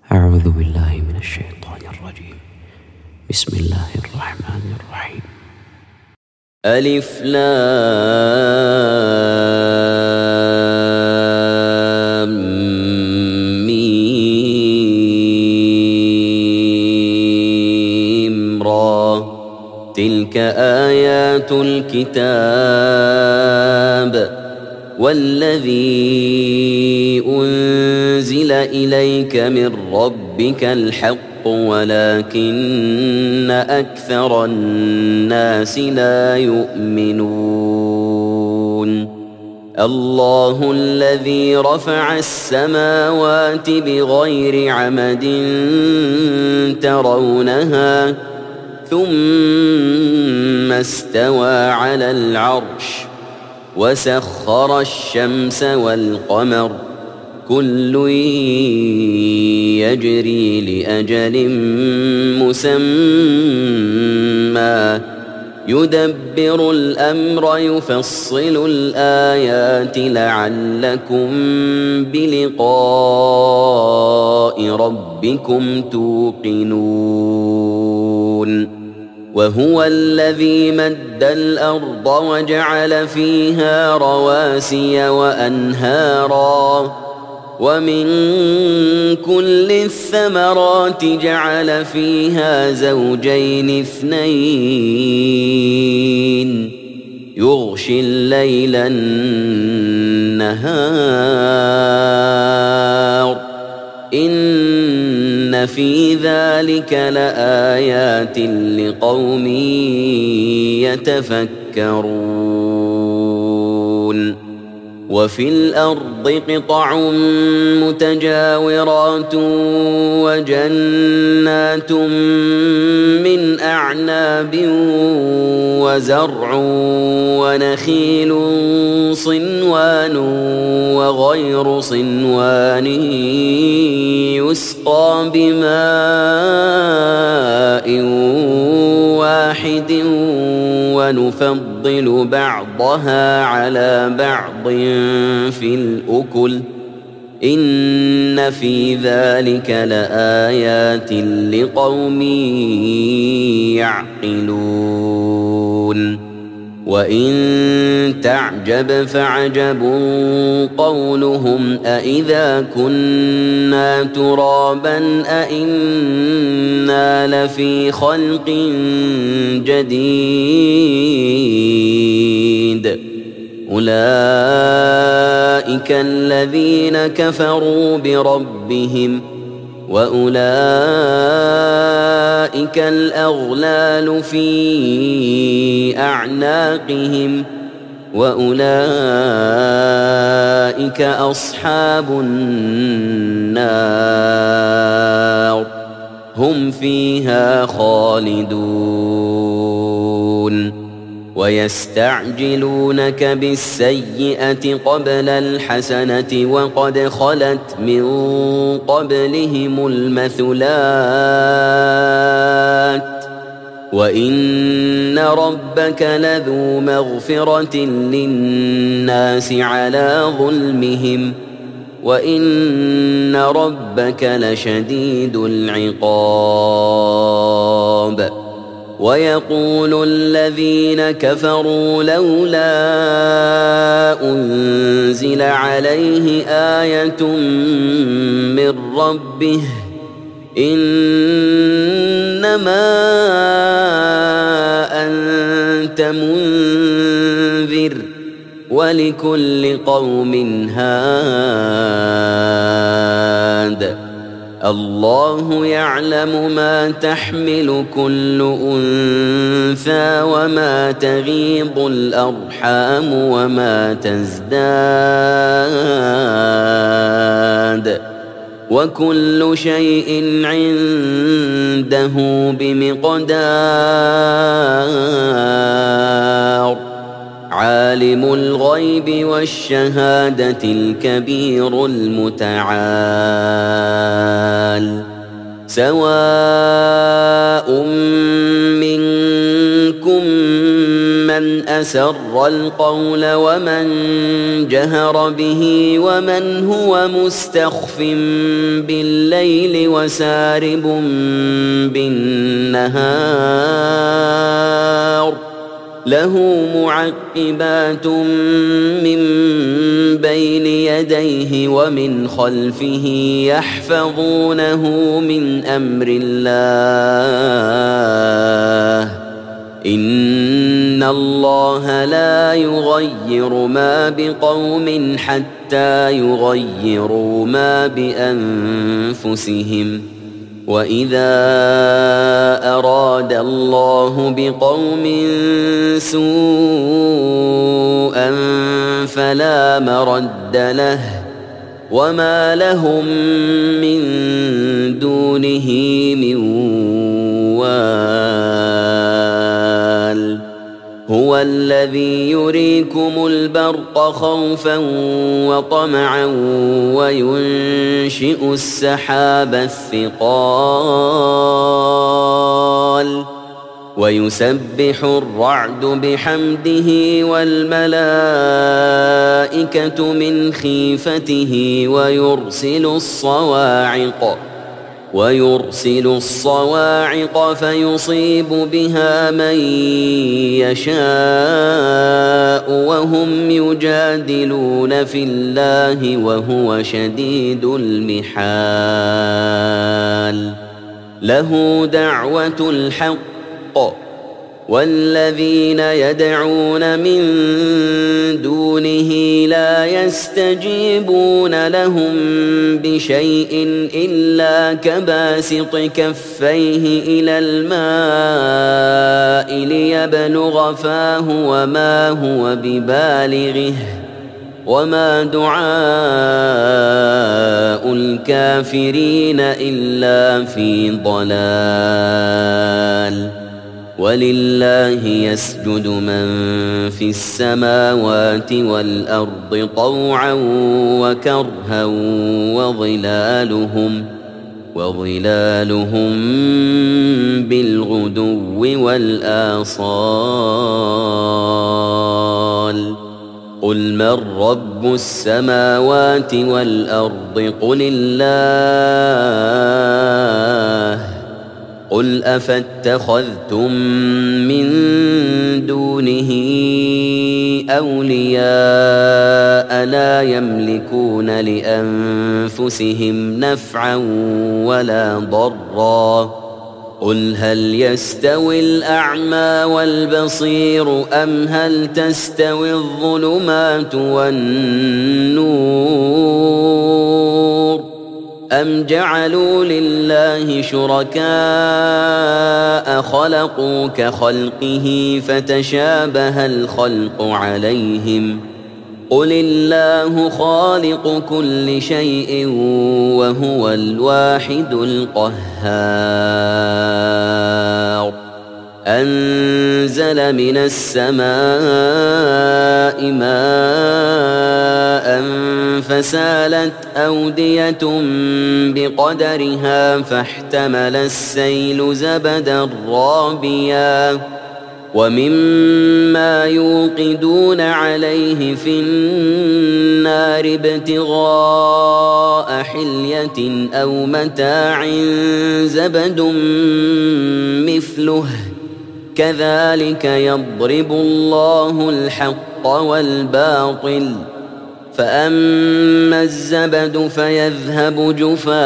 أعوذ بالله من الشيطان الرجيم. بسم الله الرحمن الرحيم. ألف لام ميم را تلك آيات الكتاب والذي أنزل إليك من ربك الحق ولكن أكثر الناس لا يؤمنون. الله الذي رفع السماوات بغير عمد ترونها ثم استوى على العرش وسخر الشمس والقمر كل يجري لأجل مسمى يدبر الأمر يفصل الآيات لعلكم بلقاء ربكم توقنون. وهو الذي مد الأرض وجعل فيها رواسي وأنهارا ومن كل الثمرات جعل فيها زوجين اثنين يغشي الليل النهار إن في ذلك لآيات لقوم يتفكرون. وفي الأرض قطع متجاورات وجنات من أعناب وزرع ونخيل صنوان وغير صنوان يسقى بماء واحد ونفضل بعضها على بعض في الأكل إن في ذلك لآيات لقوم يعقلون. وإن تعجب فعجب قولهم أإذا كنا ترابا أإنا لفي خلق جديد أولئك الذين كفروا بربهم وأولئك الأغلال في أعناقهم وأولئك أصحاب النار هم فيها خالدون. ويستعجلونك بالسيئة قبل الحسنة وقد خلت من قبلهم المثلات وإن ربك لذو مغفرة للناس على ظلمهم وإن ربك لشديد العقاب. ويقول الذين كفروا لولا أنزل عليه آية من ربه إنما أنت منذر ولكل قوم هاد الله يعلم ما تحمل كل أنثى وما تغيض الأرحام وما تزداد وكل شيء عنده بمقدار. عالم الغيب والشهادة الكبير المتعال سواء منكم من من أسر القول ومن جهر به ومن هو مستخف بالليل وسارب بالنهار له معقبات من بين يديه ومن خلفه يحفظونه من أمر الله إن الله لا يغير ما بقوم حتى يغيروا ما بأنفسهم وإذا أراد الله بقوم سوءا فلا مرد له وما لهم من دونه من وال هو الذي يريكم البرق خوفا وطمعا وينشئ السحاب الثقال ويسبح الرعد بحمده والملائكة من خيفته ويرسل الصواعق فيصيب بها من يشاء وهم يجادلون في الله وهو شديد المحال له دعوة الحق والذين يدعون من دونه لا يستجيبون لهم بشيء إلا كباسط كفيه إلى الماء ليبلغ فاه وما هو ببالغه وما دعاء الكافرين إلا في ضلال ولله يسجد من في السماوات والأرض طوعا وكرها وظلالهم بالغدو والآصال قل من رب السماوات والأرض قل الله قل أفاتخذتم من دونه أولياء لا يملكون لأنفسهم نفعا ولا ضرا قل هل يستوي الأعمى والبصير أم هل تستوي الظلمات والنور أم جعلوا لله شركاء خلقوا كخلقه فتشابه الخلق عليهم قل الله خالق كل شيء وهو الواحد القهار أنزل من السماء ماء فسالت أودية بقدرها فاحتمل السيل زبدا رابيا ومما يوقدون عليه في النار ابتغاء حلية أو متاع زبد مثله كذلك يضرب الله الحق والباطل فأما الزبد فيذهب جفاء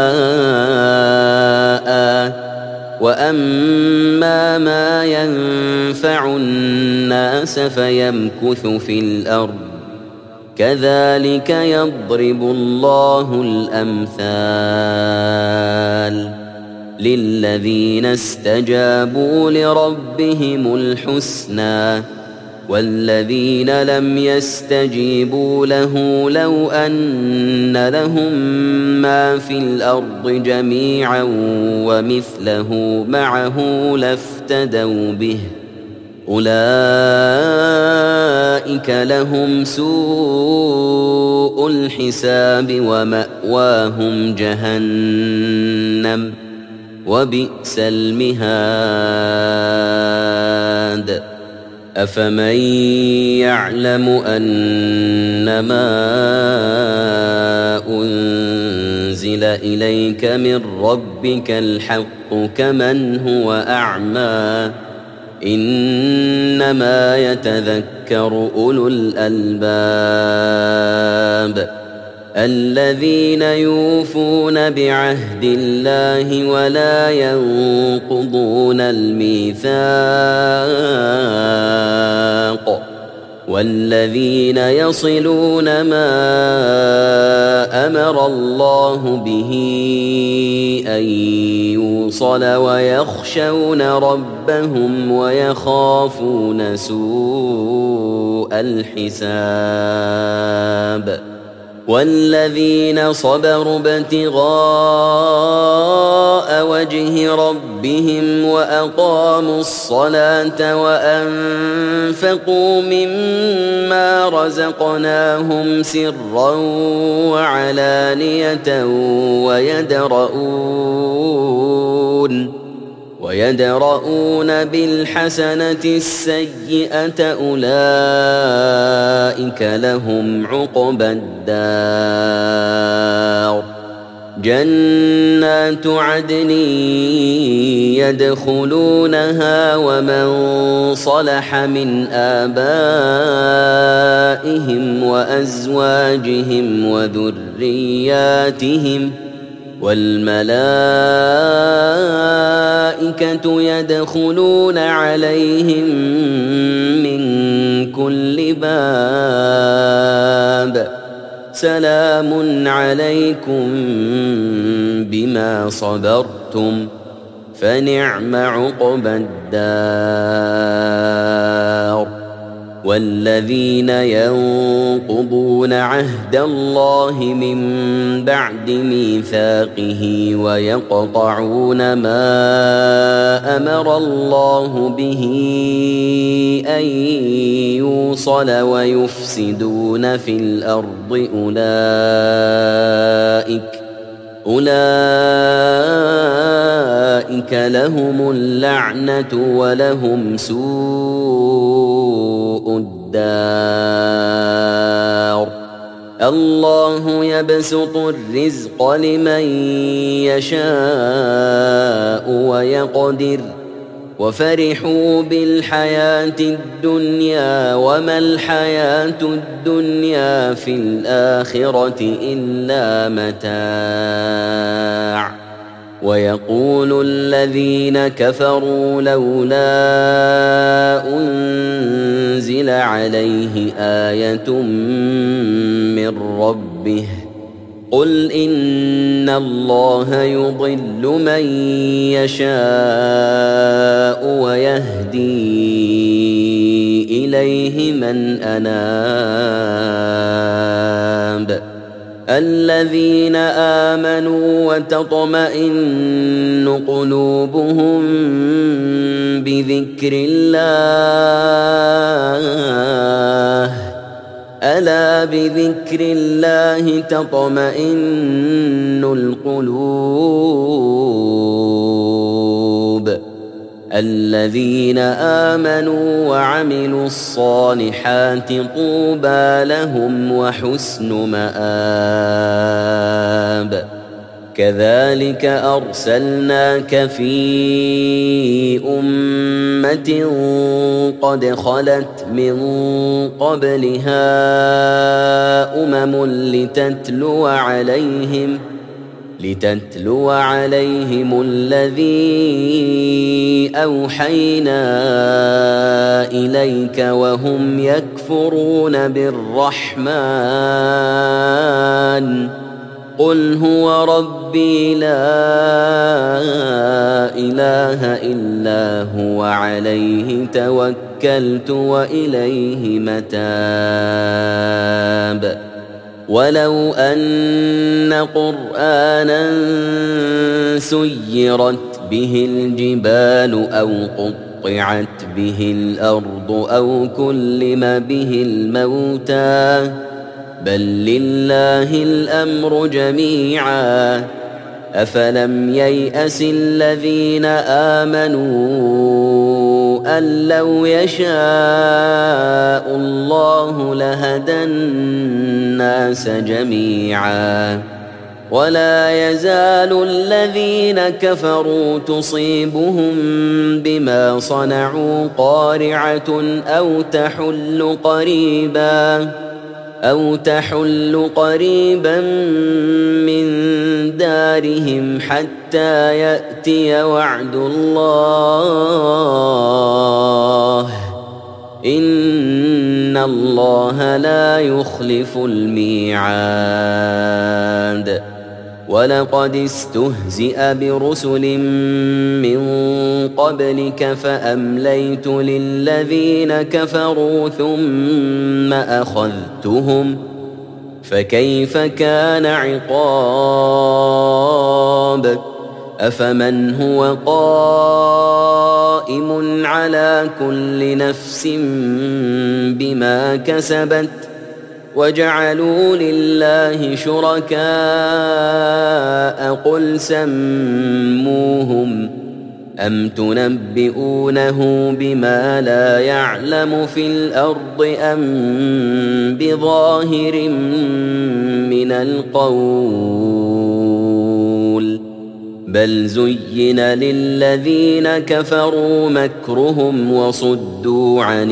وأما ما ينفع الناس فيمكث في الأرض كذلك يضرب الله الأمثال للذين استجابوا لربهم الحسنى والذين لم يستجيبوا له لو أن لهم ما في الأرض جميعا ومثله معه لافتدوا به أولئك لهم سوء الحساب ومأواهم جهنم وبئس المهاد أفمن يعلم أنما أنزل إليك من ربك الحق كمن هو أعمى إنما يتذكر أولو الألباب الذين يوفون بعهد الله ولا ينقضون الميثاق والذين يصلون ما أمر الله به أن يوصل ويخشون ربهم ويخافون سوء الحساب والذين صبروا ابتغاء وجه ربهم وأقاموا الصلاة وأنفقوا مما رزقناهم سرا وعلانية ويدرؤون بالحسنة السيئة أولئك لهم عقبى الدار جنات عدن يدخلونها ومن صلح من آبائهم وأزواجهم وذرياتهم والملائكة يدخلون عليهم من كل باب سلام عليكم بما صبرتم فنعم عقبى الدار والذين ينقضون عهد الله من بعد ميثاقه ويقطعون ما أمر الله به أن يوصل ويفسدون في الأرض أولئك لهم اللعنة ولهم سوء الدار الله يبسط الرزق لمن يشاء ويقدر وفرحوا بالحياة الدنيا وما الحياة الدنيا في الآخرة إلا متاع ويقول الذين كفروا لولا أنزل عليه آية من ربه قل إن الله يضل من يشاء ويهدي إليه من أناب الذين آمنوا وتطمئن قلوبهم بذكر الله ألا بذكر الله تطمئن القلوب الذين آمنوا وعملوا الصالحات طوبى لهم وحسن مآب كذلك أرسلناك في أمة قد خلت من قبلها لتتلو عليهم الذي أوحينا إليك وهم يكفرون بالرحمن قل هو ربي لا إله إلا هو عليه توكلت وإليه متاب ولو أن قرآنا سيرت به الجبال أو قطعت به الأرض أو كلم به الموتى بل لله الأمر جميعا أفلم ييأس الذين آمنوا أن لو يشاء الله لهدى الناس جميعا ولا يزال الذين كفروا تصيبهم بما صنعوا قارعة أو تحل قريبا من دارهم حتى يأتي وعد الله إن الله لا يخلف الميعاد. ولقد استهزئ برسل من قبلك فأمليت للذين كفروا ثم أخذتهم فكيف كان عقاب. أفمن هو قائم على كل نفس بما كسبت وجعلوا لله شركاء قل سموهم أم تنبئونه بما لا يعلم في الأرض أم بظاهر من القول بل زين للذين كفروا مكرهم وصدوا عن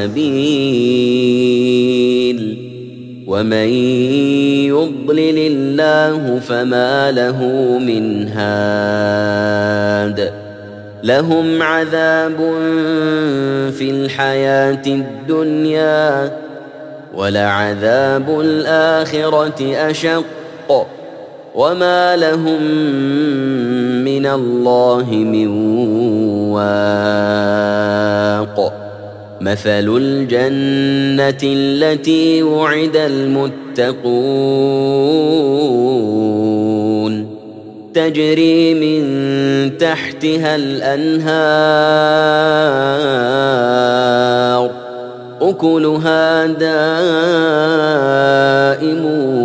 السبيل ومن يضلل الله فما له من هاد. لهم عذاب في الحياة الدنيا ولعذاب الآخرة أشق وما لهم من الله من واق. مثل الجنة التي وعد المتقون تجري من تحتها الأنهار أكلها دائم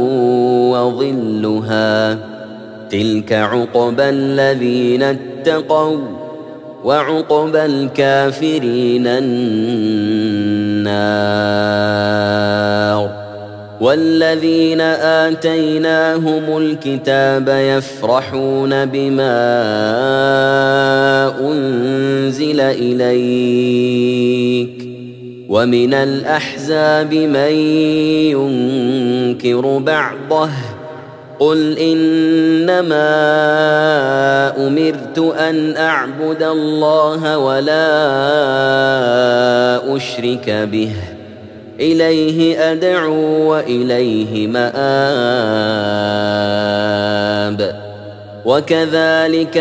وظلها تلك عقبى الذين اتقوا وعقبى الكافرين النار. والذين آتيناهم الكتاب يفرحون بما أنزل إليك ومن الأحزاب من ينكر بعضه قل إنما أمرت أن أعبد الله ولا أشرك به إليه أدعو وإليه مآب. وكذلك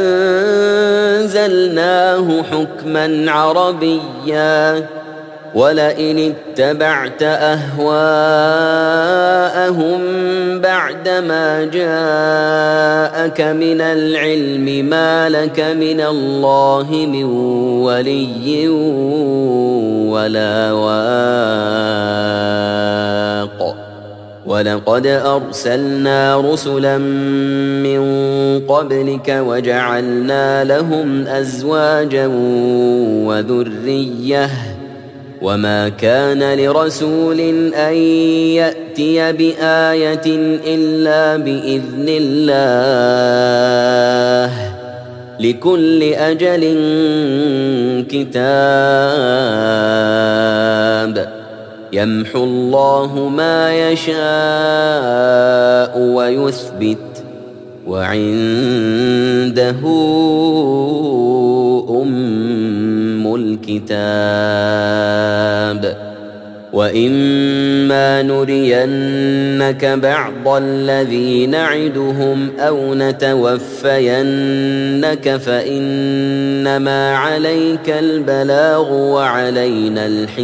أنزلناه حكما عربيا ولئن اتبعت أهواءهم بعدما جاءك من العلم ما لك من الله من ولي ولا واق. ولقد أرسلنا رسلا من قبلك وجعلنا لهم أزواجا وذرية وما كان لرسول أن يأتي بآية إلا بإذن الله لكل أجل كتاب. يمحو الله ما يشاء ويثبت وعنده أم الكتاب. وإما نرينك بعض الذي نعدهم أو نتوفينك فإنما عليك البلاغ وعلينا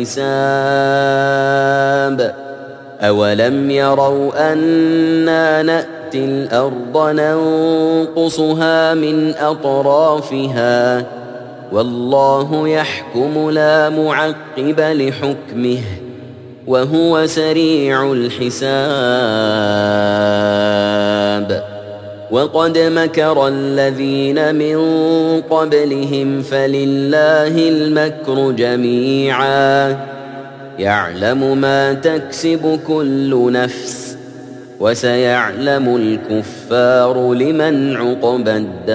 الحساب. أولم يروا أنا نأتي الأرض ننقصها من أطرافها والله يحكم لا معقب لحكمه وهو سريع الحساب. وقد مكر الذين من قبلهم فلله المكر جميعا يعلم ما تكسب كل نفس وسيعلم الكفار لمن عقبى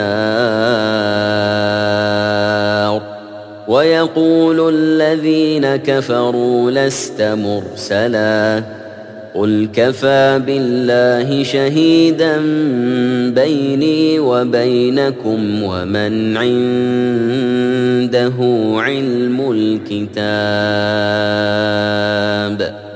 الدار ويقول الذين كفروا لست مرسلا قل كفى بالله شهيدا بيني وبينكم ومن عنده علم الكتاب